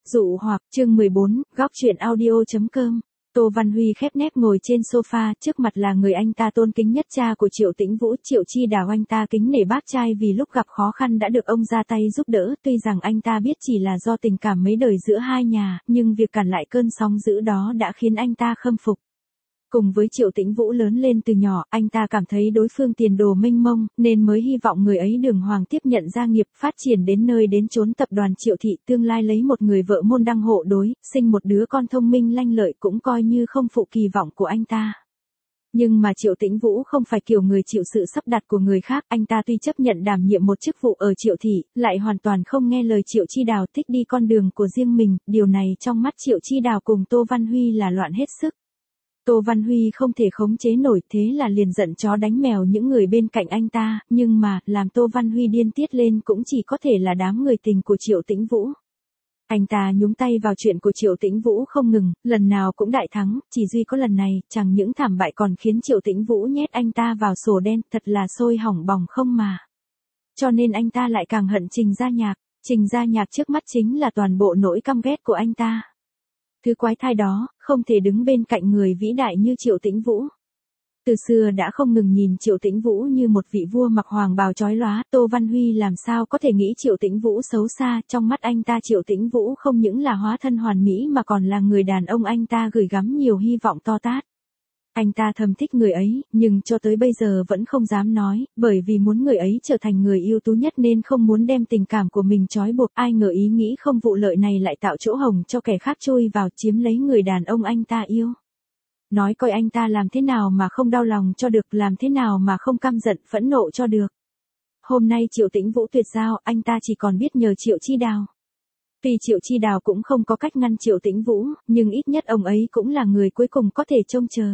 Dụ hoặc, chương 14, góc truyện audio.com. Tô Văn Huy khép nép ngồi trên sofa, trước mặt là người anh ta tôn kính nhất, cha của Triệu Tĩnh Vũ. Triệu Chi Đào anh ta kính nể bác trai vì lúc gặp khó khăn đã được ông ra tay giúp đỡ, tuy rằng anh ta biết chỉ là do tình cảm mấy đời giữa hai nhà, nhưng việc cản lại cơn sóng dữ đó đã khiến anh ta khâm phục. Cùng với Triệu Tĩnh Vũ lớn lên từ nhỏ, anh ta cảm thấy đối phương tiền đồ mênh mông, nên mới hy vọng người ấy đường hoàng tiếp nhận gia nghiệp, phát triển đến nơi đến chốn. Tập đoàn Triệu Thị tương lai lấy một người vợ môn đăng hộ đối, sinh một đứa con thông minh lanh lợi cũng coi như không phụ kỳ vọng của anh ta. Nhưng mà Triệu Tĩnh Vũ không phải kiểu người chịu sự sắp đặt của người khác, anh ta tuy chấp nhận đảm nhiệm một chức vụ ở Triệu Thị, lại hoàn toàn không nghe lời Triệu Chi Đào, thích đi con đường của riêng mình, điều này trong mắt Triệu Chi Đào cùng Tô Văn Huy là loạn hết sức. Tô Văn Huy không thể khống chế nổi, thế là liền giận chó đánh mèo những người bên cạnh anh ta, nhưng mà, làm Tô Văn Huy điên tiết lên cũng chỉ có thể là đám người tình của Triệu Tĩnh Vũ. Anh ta nhúng tay vào chuyện của Triệu Tĩnh Vũ không ngừng, lần nào cũng đại thắng, chỉ duy có lần này, chẳng những thảm bại còn khiến Triệu Tĩnh Vũ nhét anh ta vào sổ đen, thật là sôi hỏng bỏng không mà. Cho nên anh ta lại càng hận Trình Gia Nhạc. Trình Gia Nhạc trước mắt chính là toàn bộ nỗi căm ghét của anh ta. Thứ quái thai đó, không thể đứng bên cạnh người vĩ đại như Triệu Tĩnh Vũ. Từ xưa đã không ngừng nhìn Triệu Tĩnh Vũ như một vị vua mặc hoàng bào chói lóa, Tô Văn Huy làm sao có thể nghĩ Triệu Tĩnh Vũ xấu xa, trong mắt anh ta Triệu Tĩnh Vũ không những là hóa thân hoàn mỹ mà còn là người đàn ông anh ta gửi gắm nhiều hy vọng to tát. Anh ta thầm thích người ấy, nhưng cho tới bây giờ vẫn không dám nói, bởi vì muốn người ấy trở thành người ưu tú nhất nên không muốn đem tình cảm của mình trói buộc. Ai ngờ ý nghĩ không vụ lợi này lại tạo chỗ hổng cho kẻ khác chui vào chiếm lấy người đàn ông anh ta yêu. Nói coi anh ta làm thế nào mà không đau lòng cho được, làm thế nào mà không căm giận, phẫn nộ cho được. Hôm nay Triệu Tĩnh Vũ tuyệt giao, anh ta chỉ còn biết nhờ Triệu Chi Đào. Tuy Triệu Chi Đào cũng không có cách ngăn Triệu Tĩnh Vũ, nhưng ít nhất ông ấy cũng là người cuối cùng có thể trông chờ.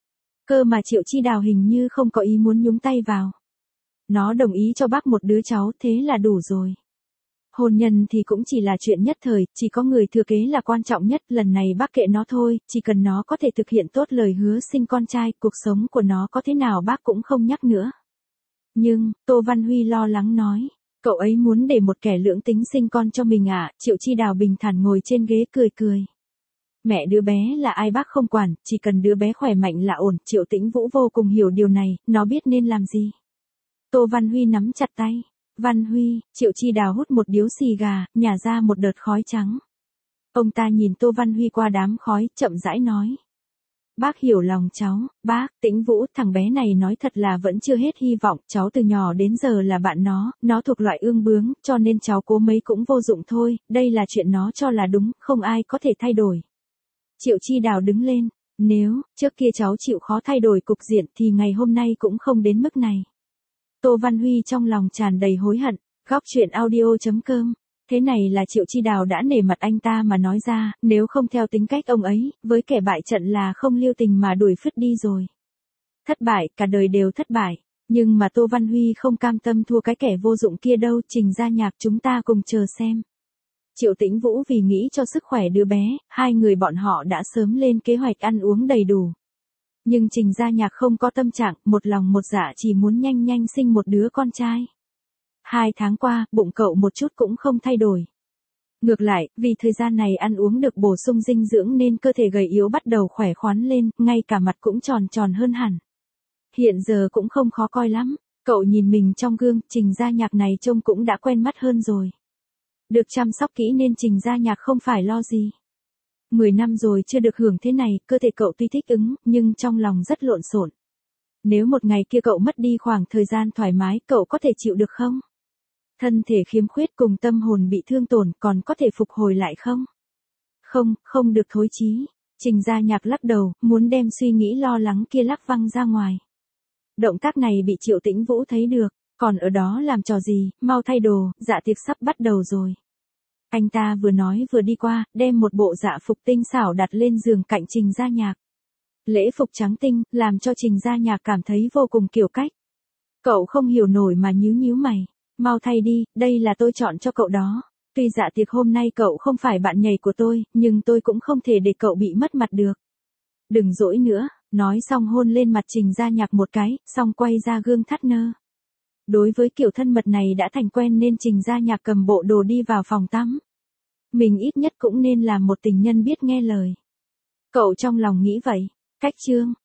Cơ mà Triệu Chi Đào hình như không có ý muốn nhúng tay vào. Nó đồng ý cho bác một đứa cháu, thế là đủ rồi. Hôn nhân thì cũng chỉ là chuyện nhất thời, chỉ có người thừa kế là quan trọng nhất, lần này bác kệ nó thôi, chỉ cần nó có thể thực hiện tốt lời hứa sinh con trai, cuộc sống của nó có thế nào bác cũng không nhắc nữa. Nhưng, Tô Văn Huy lo lắng nói, cậu ấy muốn để một kẻ lưỡng tính sinh con cho mình à? Triệu Chi Đào bình thản ngồi trên ghế cười cười. Mẹ đứa bé là ai bác không quản, chỉ cần đứa bé khỏe mạnh là ổn. Triệu Tĩnh Vũ vô cùng hiểu điều này, nó biết nên làm gì. Tô Văn Huy nắm chặt tay. Văn Huy, Triệu Chi Đào hút một điếu xì gà, nhả ra một đợt khói trắng. Ông ta nhìn Tô Văn Huy qua đám khói, chậm rãi nói. Bác hiểu lòng cháu, bác. Tĩnh Vũ, thằng bé này nói thật là vẫn chưa hết hy vọng, cháu từ nhỏ đến giờ là bạn nó thuộc loại ương bướng, cho nên cháu cố mấy cũng vô dụng thôi, đây là chuyện nó cho là đúng, không ai có thể thay đổi. Triệu Chi Đào đứng lên, nếu, trước kia cháu chịu khó thay đổi cục diện thì ngày hôm nay cũng không đến mức này. Tô Văn Huy trong lòng tràn đầy hối hận, góc truyện audio.com. Thế này là Triệu Chi Đào đã nể mặt anh ta mà nói ra, nếu không theo tính cách ông ấy, với kẻ bại trận là không lưu tình mà đuổi phứt đi rồi. Thất bại, cả đời đều thất bại. Nhưng mà Tô Văn Huy không cam tâm thua cái kẻ vô dụng kia đâu. Trình Gia Nhạc, chúng ta cùng chờ xem. Triệu Tĩnh Vũ vì nghĩ cho sức khỏe đứa bé, hai người bọn họ đã sớm lên kế hoạch ăn uống đầy đủ. Nhưng Trình Gia Nhạc không có tâm trạng, một lòng một dạ chỉ muốn nhanh nhanh sinh một đứa con trai. 2 tháng qua, bụng cậu một chút cũng không thay đổi. Ngược lại, vì thời gian này ăn uống được bổ sung dinh dưỡng nên cơ thể gầy yếu bắt đầu khỏe khoắn lên, ngay cả mặt cũng tròn tròn hơn hẳn. Hiện giờ cũng không khó coi lắm, cậu nhìn mình trong gương, Trình Gia Nhạc này trông cũng đã quen mắt hơn rồi. Được chăm sóc kỹ nên Trình Gia Nhạc không phải lo gì. 10 năm rồi chưa được hưởng thế này, cơ thể cậu tuy thích ứng, nhưng trong lòng rất lộn xộn. Nếu một ngày kia cậu mất đi khoảng thời gian thoải mái, cậu có thể chịu được không? Thân thể khiếm khuyết cùng tâm hồn bị thương tổn, còn có thể phục hồi lại không? Không, không được thối chí. Trình Gia Nhạc lắc đầu, muốn đem suy nghĩ lo lắng kia lắc văng ra ngoài. Động tác này bị Triệu Tĩnh Vũ thấy được, còn ở đó làm trò gì, mau thay đồ, dạ tiệc sắp bắt đầu rồi. Anh ta vừa nói vừa đi qua, đem một bộ dạ phục tinh xảo đặt lên giường cạnh Trình Gia Nhạc. Lễ phục trắng tinh, làm cho Trình Gia Nhạc cảm thấy vô cùng kiểu cách. Cậu không hiểu nổi mà nhíu nhíu mày. Mau thay đi, đây là tôi chọn cho cậu đó. Tuy dạ tiệc hôm nay cậu không phải bạn nhảy của tôi, nhưng tôi cũng không thể để cậu bị mất mặt được. Đừng dỗi nữa, nói xong hôn lên mặt Trình Gia Nhạc một cái, xong quay ra gương thắt nơ. Đối với kiểu thân mật này đã thành quen nên Trình Gia Nhạc cầm bộ đồ đi vào phòng tắm. Mình ít nhất cũng nên là một tình nhân biết nghe lời. Cậu trong lòng nghĩ vậy. Cách chương